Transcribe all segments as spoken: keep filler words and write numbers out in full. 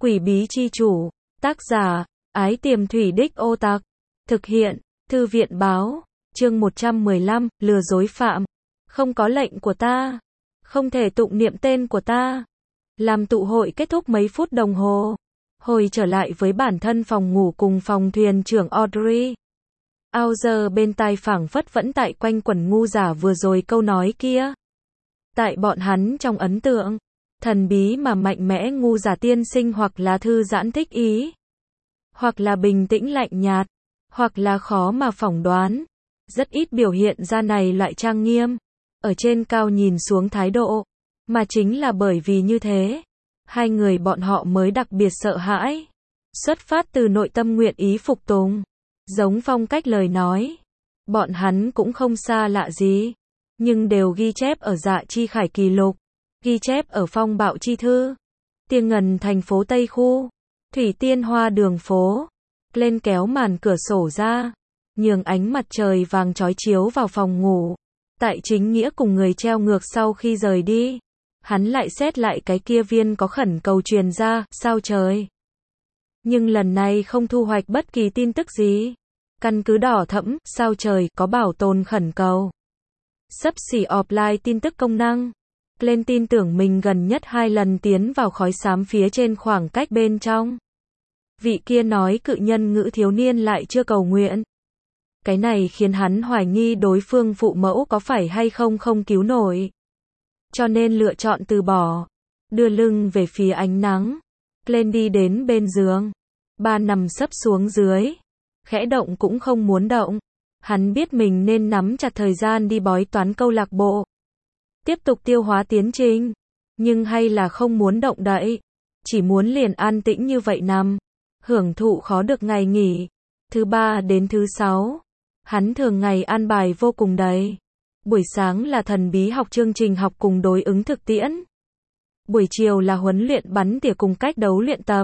Quỷ bí chi chủ, tác giả, Ái Tiềm Thủy Đích Ô Tặc, thực hiện, Thư viện báo, chương một trăm mười lăm, lừa dối phạm. Không có lệnh của ta, không thể tụng niệm tên của ta. Làm tụ hội kết thúc mấy phút đồng hồ, hồi trở lại với bản thân phòng ngủ cùng phòng thuyền trưởng Audrey. Auger bên tai phảng phất vẫn tại quanh quẩn ngu giả vừa rồi câu nói kia. Tại bọn hắn trong ấn tượng, thần bí mà mạnh mẽ ngu giả tiên sinh hoặc là thư giãn thích ý, hoặc là bình tĩnh lạnh nhạt, hoặc là khó mà phỏng đoán. Rất ít biểu hiện ra này loại trang nghiêm, ở trên cao nhìn xuống thái độ, mà chính là bởi vì như thế, hai người bọn họ mới đặc biệt sợ hãi. Xuất phát từ nội tâm nguyện ý phục tùng, giống phong cách lời nói, bọn hắn cũng không xa lạ gì, nhưng đều ghi chép ở Dạ Chi Khải Kỳ Lục, ghi chép ở Phong Bạo Chi Thư, Tiên Ngần thành phố Tây Khu, Thủy Tiên Hoa đường phố. Lên kéo màn cửa sổ ra, nhường ánh mặt trời vàng chói chiếu vào phòng ngủ. Tại Chính Nghĩa cùng người treo ngược sau khi rời đi, hắn lại xét lại cái kia viên có khẩn cầu truyền ra, sao trời. Nhưng lần này không thu hoạch bất kỳ tin tức gì. Căn cứ đỏ thẫm, sao trời, có bảo tồn khẩn cầu. Sấp xỉ offline tin tức công năng. Lên tin tưởng mình gần nhất hai lần tiến vào khói xám phía trên khoảng cách bên trong. Vị kia nói cự nhân ngữ thiếu niên lại chưa cầu nguyện. Cái này khiến hắn hoài nghi đối phương phụ mẫu có phải hay không không cứu nổi. Cho nên lựa chọn từ bỏ. Đưa lưng về phía ánh nắng. Lên đi đến bên giường. Ba nằm sấp xuống dưới. Khẽ động cũng không muốn động. Hắn biết mình nên nắm chặt thời gian đi bói toán câu lạc bộ. Tiếp tục tiêu hóa tiến trình. Nhưng hay là không muốn động đậy. Chỉ muốn liền an tĩnh như vậy nằm. Hưởng thụ khó được ngày nghỉ. Thứ ba đến thứ sáu. Hắn thường ngày an bài vô cùng đầy. Buổi sáng là thần bí học chương trình học cùng đối ứng thực tiễn. Buổi chiều là huấn luyện bắn tỉa cùng cách đấu luyện tập.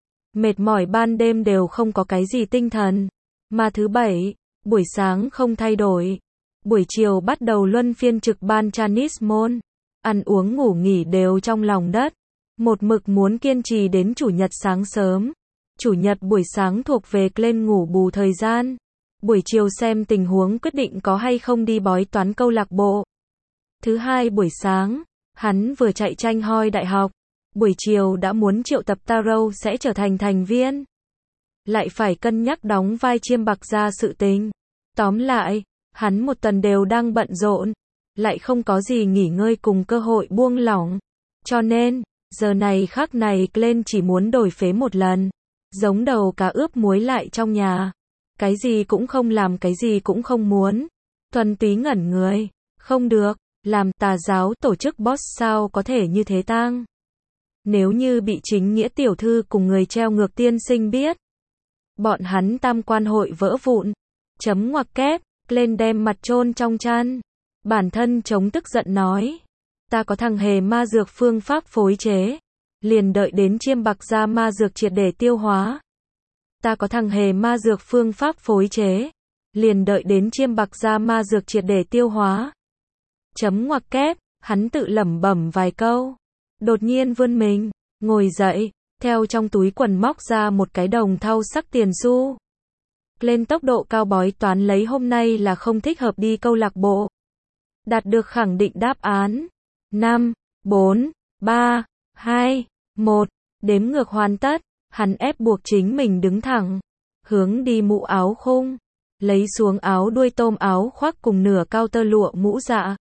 Mệt mỏi ban đêm đều không có cái gì tinh thần. Mà thứ bảy, buổi sáng không thay đổi. Buổi chiều bắt đầu luân phiên trực ban Chinese môn. Ăn uống ngủ nghỉ đều trong lòng đất. Một mực muốn kiên trì đến chủ nhật sáng sớm. Chủ nhật buổi sáng thuộc về lên ngủ bù thời gian. Buổi chiều xem tình huống quyết định có hay không đi bói toán câu lạc bộ. Thứ hai buổi sáng, hắn vừa chạy tranh hoi đại học. Buổi chiều đã muốn triệu tập Tarot sẽ trở thành thành viên. Lại phải cân nhắc đóng vai chiêm bạc ra sự tình. Tóm lại, hắn một tuần đều đang bận rộn. Lại không có gì nghỉ ngơi cùng cơ hội buông lỏng. Cho nên, giờ này khắc này Glenn chỉ muốn đổi phế một lần. Giống đầu cá ướp muối lại trong nhà. Cái gì cũng không làm, cái gì cũng không muốn. Thuần túy ngẩn người. Không được, làm tà giáo tổ chức boss sao có thể như thế tang. Nếu như bị Chính Nghĩa tiểu thư cùng người treo ngược tiên sinh biết. Bọn hắn tam quan hội vỡ vụn. Chấm ngoặc kép, lên đem mặt chôn trong chăn. Bản thân chống tức giận nói. Ta có thằng hề ma dược phương pháp phối chế. Liền đợi đến chiêm bạc ra ma dược triệt để tiêu hóa. Ta có thằng hề ma dược phương pháp phối chế. Liền đợi đến chiêm bạc ra ma dược triệt để tiêu hóa. Chấm ngoặc kép, hắn tự lẩm bẩm vài câu. Đột nhiên vươn mình, ngồi dậy, theo trong túi quần móc ra một cái đồng thau sắc tiền xu. Lên tốc độ cao bói toán lấy hôm nay là không thích hợp đi câu lạc bộ. Đạt được khẳng định đáp án. năm, bốn, ba, hai, một, đếm ngược hoàn tất, hắn ép buộc chính mình đứng thẳng, hướng đi mũ áo khung, lấy xuống áo đuôi tôm áo khoác cùng nửa cao tơ lụa mũ dạ.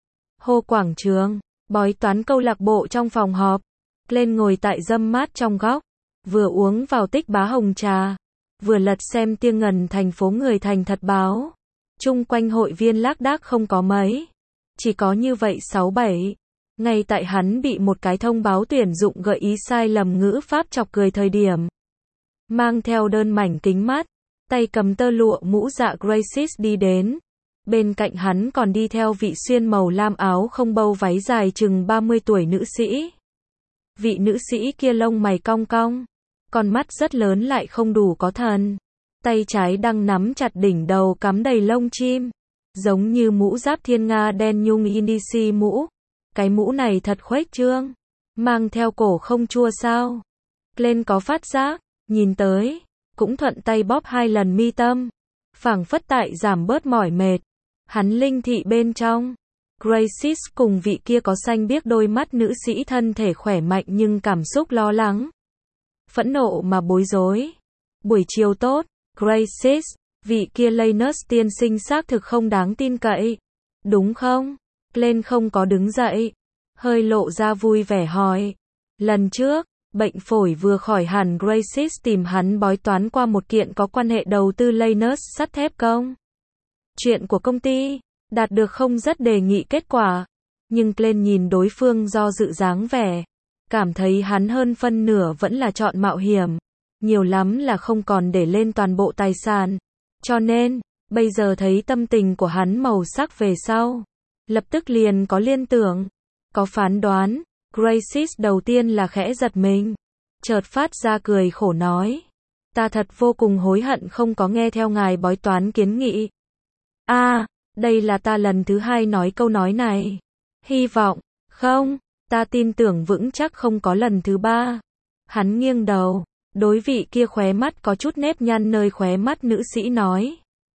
Hô quảng trường, bói toán câu lạc bộ trong phòng họp, lên ngồi tại dâm mát trong góc, vừa uống vào tích bá hồng trà, vừa lật xem Tiên Ngần thành phố người thành thật báo. Chung quanh hội viên lác đác không có mấy, chỉ có như vậy sáu bảy. Ngay tại hắn bị một cái thông báo tuyển dụng gợi ý sai lầm ngữ pháp chọc cười thời điểm. Mang theo đơn mảnh kính mát, tay cầm tơ lụa mũ dạ Gracie đi đến. Bên cạnh hắn còn đi theo vị xuyên màu lam áo không bâu váy dài chừng ba mươi tuổi nữ sĩ. Vị nữ sĩ kia lông mày cong cong, con mắt rất lớn lại không đủ có thần. Tay trái đang nắm chặt đỉnh đầu cắm đầy lông chim, giống như mũ giáp thiên nga đen nhung Indici mũ. Cái mũ này thật khuếch trương, mang theo cổ không chua sao. Glenn có phát giác, nhìn tới, cũng thuận tay bóp hai lần mi tâm, phảng phất tại giảm bớt mỏi mệt. Hắn linh thị bên trong. Gracie cùng vị kia có xanh biếc đôi mắt nữ sĩ thân thể khỏe mạnh nhưng cảm xúc lo lắng, phẫn nộ mà bối rối. Buổi chiều tốt, Gracie, vị kia Lanus tiên sinh xác thực không đáng tin cậy, đúng không? Glenn không có đứng dậy, hơi lộ ra vui vẻ hỏi. Lần trước, bệnh phổi vừa khỏi hẳn Gracie tìm hắn bói toán qua một kiện có quan hệ đầu tư Lanus sắt thép công. Chuyện của công ty, đạt được không rất đề nghị kết quả, nhưng Glenn nhìn đối phương do dự dáng vẻ, cảm thấy hắn hơn phân nửa vẫn là chọn mạo hiểm, nhiều lắm là không còn để lên toàn bộ tài sản. Cho nên, bây giờ thấy tâm tình của hắn màu sắc về sau, lập tức liền có liên tưởng, có phán đoán. Gracie đầu tiên là khẽ giật mình, chợt phát ra cười khổ nói, ta thật vô cùng hối hận không có nghe theo ngài bói toán kiến nghị. A, à, đây là ta lần thứ hai nói câu nói này. Hy vọng, không, ta tin tưởng vững chắc không có lần thứ ba. Hắn nghiêng đầu, đối vị kia khóe mắt có chút nếp nhăn nơi khóe mắt nữ sĩ nói.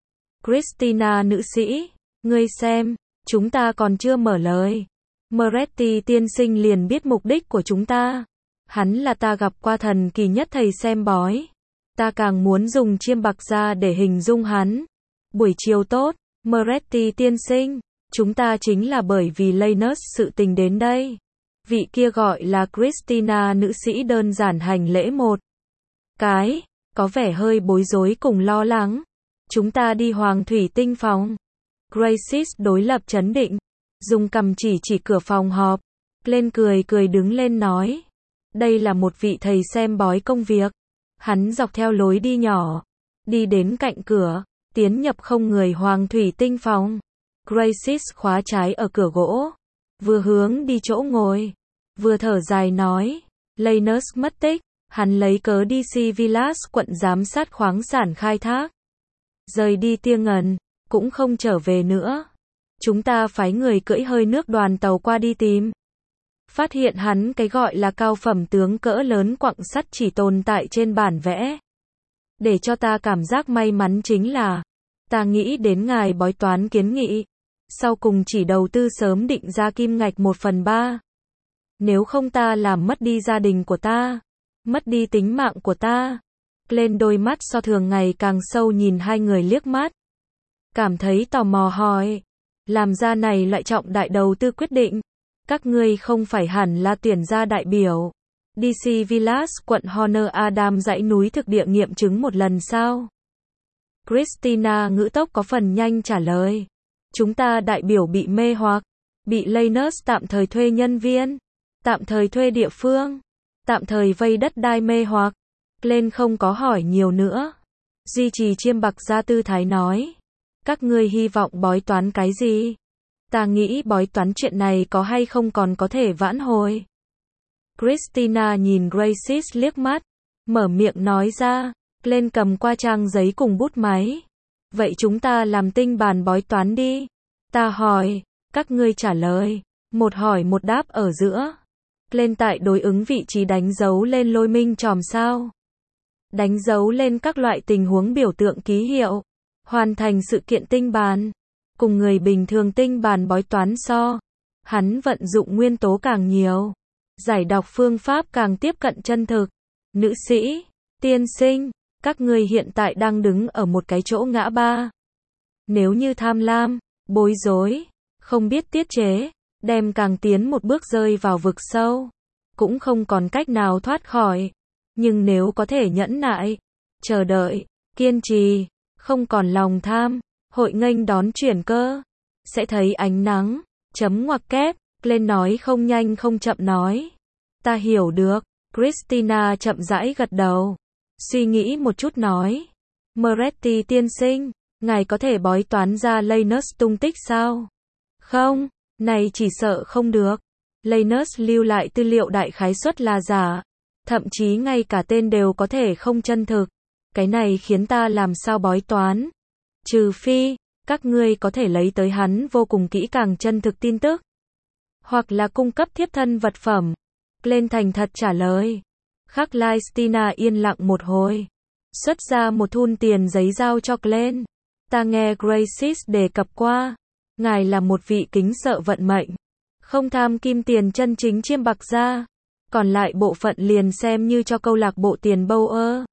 Christina nữ sĩ, ngươi xem, chúng ta còn chưa mở lời. Moretti tiên sinh liền biết mục đích của chúng ta. Hắn là ta gặp qua thần kỳ nhất thầy xem bói. Ta càng muốn dùng chiêm bạc ra để hình dung hắn. Buổi chiều tốt, Moretti tiên sinh, chúng ta chính là bởi vì Lanus sự tình đến đây. Vị kia gọi là Christina nữ sĩ đơn giản hành lễ một cái, có vẻ hơi bối rối cùng lo lắng. Chúng ta đi Hoàng Thủy Tinh phòng. Gracie đối lập trấn định, dùng cầm chỉ chỉ cửa phòng họp. Lên cười cười đứng lên nói. Đây là một vị thầy xem bói công việc. Hắn dọc theo lối đi nhỏ, đi đến cạnh cửa, tiến nhập không người Hoàng Thủy Tinh phòng. Gracie khóa trái ở cửa gỗ, vừa hướng đi chỗ ngồi, vừa thở dài nói. Lanus mất tích, hắn lấy cớ đê xê Villas quận giám sát khoáng sản khai thác. Rời đi Tia Ngần, cũng không trở về nữa. Chúng ta phái người cưỡi hơi nước đoàn tàu qua đi tìm. Phát hiện hắn cái gọi là cao phẩm tướng cỡ lớn quặng sắt chỉ tồn tại trên bản vẽ. Để cho ta cảm giác may mắn chính là, ta nghĩ đến ngài bói toán kiến nghị, sau cùng chỉ đầu tư sớm định ra kim ngạch một phần ba. Nếu không ta làm mất đi gia đình của ta, mất đi tính mạng của ta. Lên đôi mắt so thường ngày càng sâu nhìn hai người liếc mắt. Cảm thấy tò mò hỏi, làm ra này loại trọng đại đầu tư quyết định, các ngươi không phải hẳn là tuyển ra đại biểu đê xê Villas quận Horner Adam dãy núi thực địa nghiệm chứng một lần sao? Christina ngữ tốc có phần nhanh trả lời. Chúng ta đại biểu bị mê hoặc, bị Lanus tạm thời thuê nhân viên, tạm thời thuê địa phương, tạm thời vây đất đai mê hoặc. Lên không có hỏi nhiều nữa, duy trì chiêm bạc ra tư thái nói. Các ngươi hy vọng bói toán cái gì? Ta nghĩ bói toán chuyện này có hay không còn có thể vãn hồi. Christina nhìn Gracie liếc mắt, mở miệng nói ra. Lên cầm qua trang giấy cùng bút máy. Vậy chúng ta làm tinh bàn bói toán đi. Ta hỏi, các ngươi trả lời. Một hỏi một đáp ở giữa. Lên tại đối ứng vị trí đánh dấu lên lôi minh chòm sao. Đánh dấu lên các loại tình huống biểu tượng ký hiệu. Hoàn thành sự kiện tinh bàn. Cùng người bình thường tinh bàn bói toán so. Hắn vận dụng nguyên tố càng nhiều. Giải đọc phương pháp càng tiếp cận chân thực. Nữ sĩ, tiên sinh, các ngươi hiện tại đang đứng ở một cái chỗ ngã ba. Nếu như tham lam, bối rối, không biết tiết chế, đem càng tiến một bước rơi vào vực sâu. Cũng không còn cách nào thoát khỏi. Nhưng nếu có thể nhẫn nại, chờ đợi, kiên trì, không còn lòng tham, hội nghênh đón chuyển cơ, sẽ thấy ánh nắng. Chấm ngoặc kép, lên nói không nhanh không chậm nói. Ta hiểu được. Christina chậm rãi gật đầu, suy nghĩ một chút nói. Moretti tiên sinh, ngài có thể bói toán ra Lanus tung tích sao? Không, này chỉ sợ không được. Lanus lưu lại tư liệu đại khái suất là giả, thậm chí ngay cả tên đều có thể không chân thực. Cái này khiến ta làm sao bói toán? Trừ phi, các ngươi có thể lấy tới hắn vô cùng kỹ càng chân thực tin tức. Hoặc là cung cấp thiếp thân vật phẩm. Lên thành thật trả lời. Khắc Christina yên lặng một hồi. Xuất ra một thun tiền giấy giao cho Glenn. Ta nghe Gracie đề cập qua. Ngài là một vị kính sợ vận mệnh. Không tham kim tiền chân chính chiêm bạc ra. Còn lại bộ phận liền xem như cho câu lạc bộ tiền Bower.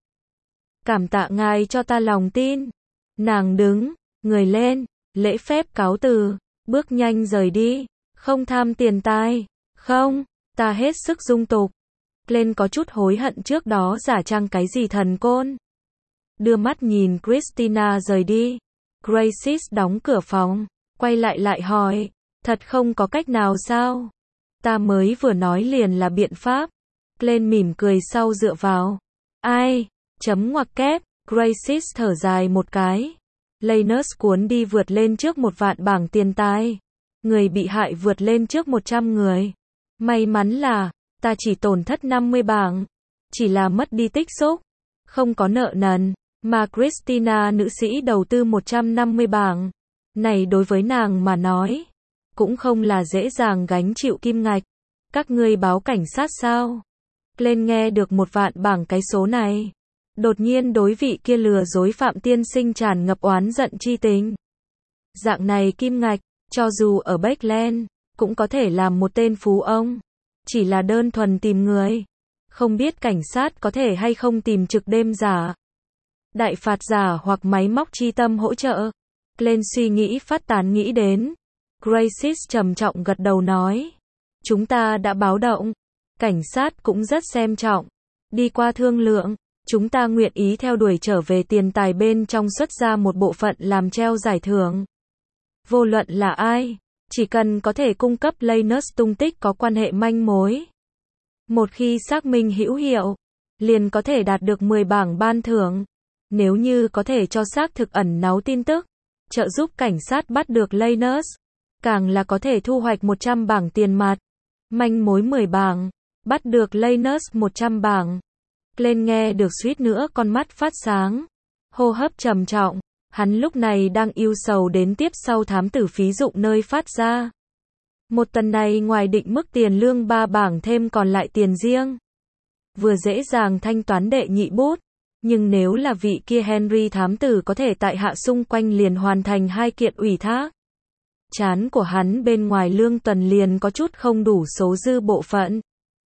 Cảm tạ ngài cho ta lòng tin. Nàng đứng, người lên, lễ phép cáo từ, bước nhanh rời đi. Không tham tiền tài. Không, ta hết sức dung tục. Glenn có chút hối hận trước đó giả trang cái gì thần côn. Đưa mắt nhìn Christina rời đi. Gracie đóng cửa phòng, quay lại lại hỏi, thật không có cách nào sao? Ta mới vừa nói liền là biện pháp. Glenn mỉm cười sau dựa vào. Ai? Chấm ngoặc kép. Gracie thở dài một cái. Lanus cuốn đi vượt lên trước một vạn bảng tiền tài. Người bị hại vượt lên trước một trăm người. May mắn là, ta chỉ tổn thất năm mươi bảng. Chỉ là mất đi tích xúc. Không có nợ nần. Mà Christina nữ sĩ đầu tư một trăm năm mươi bảng. Này đối với nàng mà nói. Cũng không là dễ dàng gánh chịu kim ngạch. Các ngươi báo cảnh sát sao? Glenn nghe được một vạn bảng cái số này. Đột nhiên đối vị kia lừa dối phạm tiên sinh tràn ngập oán giận chi tình. Dạng này kim ngạch, cho dù ở Backland, cũng có thể làm một tên phú ông. Chỉ là đơn thuần tìm người. Không biết cảnh sát có thể hay không tìm trực đêm giả. Đại phạt giả hoặc máy móc chi tâm hỗ trợ. Glenn suy nghĩ phát tán nghĩ đến. Gracie trầm trọng gật đầu nói. Chúng ta đã báo động. Cảnh sát cũng rất xem trọng. Đi qua thương lượng. Chúng ta nguyện ý theo đuổi trở về tiền tài bên trong xuất ra một bộ phận làm treo giải thưởng. Vô luận là ai. Chỉ cần có thể cung cấp Lanus tung tích có quan hệ manh mối. Một khi xác minh hữu hiệu. Liền có thể đạt được mười bảng ban thưởng. Nếu như có thể cho xác thực ẩn náu tin tức. Trợ giúp cảnh sát bắt được Lanus. Càng là có thể thu hoạch một trăm bảng tiền mặt. Manh mối mười bảng. Bắt được Lanus một trăm bảng. Glenn nghe được suýt nữa con mắt phát sáng. Hô hấp trầm trọng. Hắn lúc này đang ưu sầu đến tiếp sau thám tử phí dụng nơi phát ra. Một tuần này ngoài định mức tiền lương ba bảng thêm còn lại tiền riêng. Vừa dễ dàng thanh toán đệ nhị bút. Nhưng nếu là vị kia Henry thám tử có thể tại hạ xung quanh liền hoàn thành hai kiện ủy thác. Chán của hắn bên ngoài lương tuần liền có chút không đủ số dư bộ phận.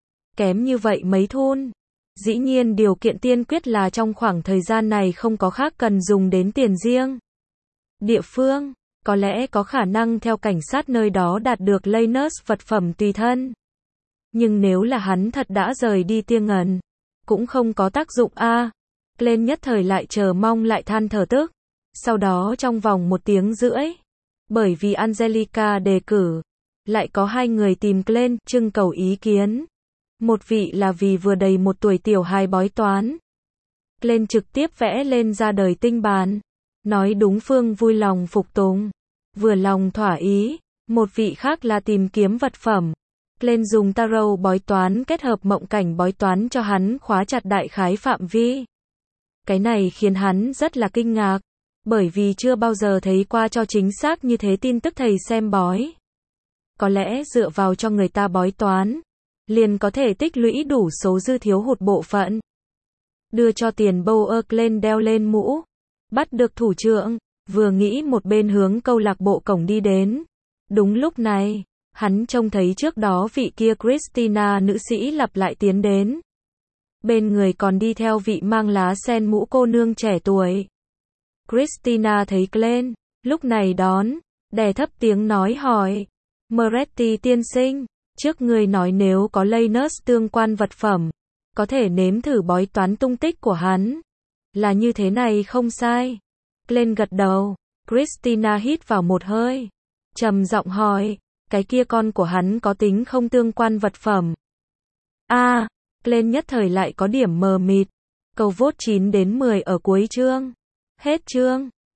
Kém như vậy mấy thun. Dĩ nhiên điều kiện tiên quyết là trong khoảng thời gian này không có khác cần dùng đến tiền riêng. Địa phương, có lẽ có khả năng theo cảnh sát nơi đó đạt được Lanus vật phẩm tùy thân. Nhưng nếu là hắn thật đã rời đi Tiêng Ngần, cũng không có tác dụng a. À. Glenn nhất thời lại chờ mong lại than thở tức. Sau đó trong vòng một tiếng rưỡi, bởi vì Angelica đề cử, lại có hai người tìm Glenn trưng cầu ý kiến. Một vị là vì vừa đầy một tuổi tiểu hài bói toán. Glenn trực tiếp vẽ lên ra đời tinh bàn. Nói đúng phương vui lòng phục tùng. Vừa lòng thỏa ý. Một vị khác là tìm kiếm vật phẩm. Glenn dùng tarot bói toán kết hợp mộng cảnh bói toán cho hắn khóa chặt đại khái phạm vi. Cái này khiến hắn rất là kinh ngạc. Bởi vì chưa bao giờ thấy qua cho chính xác như thế tin tức thầy xem bói. Có lẽ dựa vào cho người ta bói toán. Liền có thể tích lũy đủ số dư thiếu hụt bộ phận. Đưa cho tiền Bower. Glenn đeo lên mũ. Bắt được thủ trưởng. Vừa nghĩ một bên hướng câu lạc bộ cổng đi đến. Đúng lúc này, hắn trông thấy trước đó vị kia Christina nữ sĩ lặp lại tiến đến. Bên người còn đi theo vị mang lá sen mũ cô nương trẻ tuổi. Christina thấy Glenn, lúc này đón, đè thấp tiếng nói hỏi. Moretti tiên sinh, trước người nói nếu có Lanus tương quan vật phẩm, có thể nếm thử bói toán tung tích của hắn. Là như thế này không sai. Glenn gật đầu. Christina hít vào một hơi. Trầm giọng hỏi, cái kia con của hắn có tính không tương quan vật phẩm? A, à, Glenn nhất thời lại có điểm mờ mịt. Câu vốt chín đến mười ở cuối chương. Hết chương.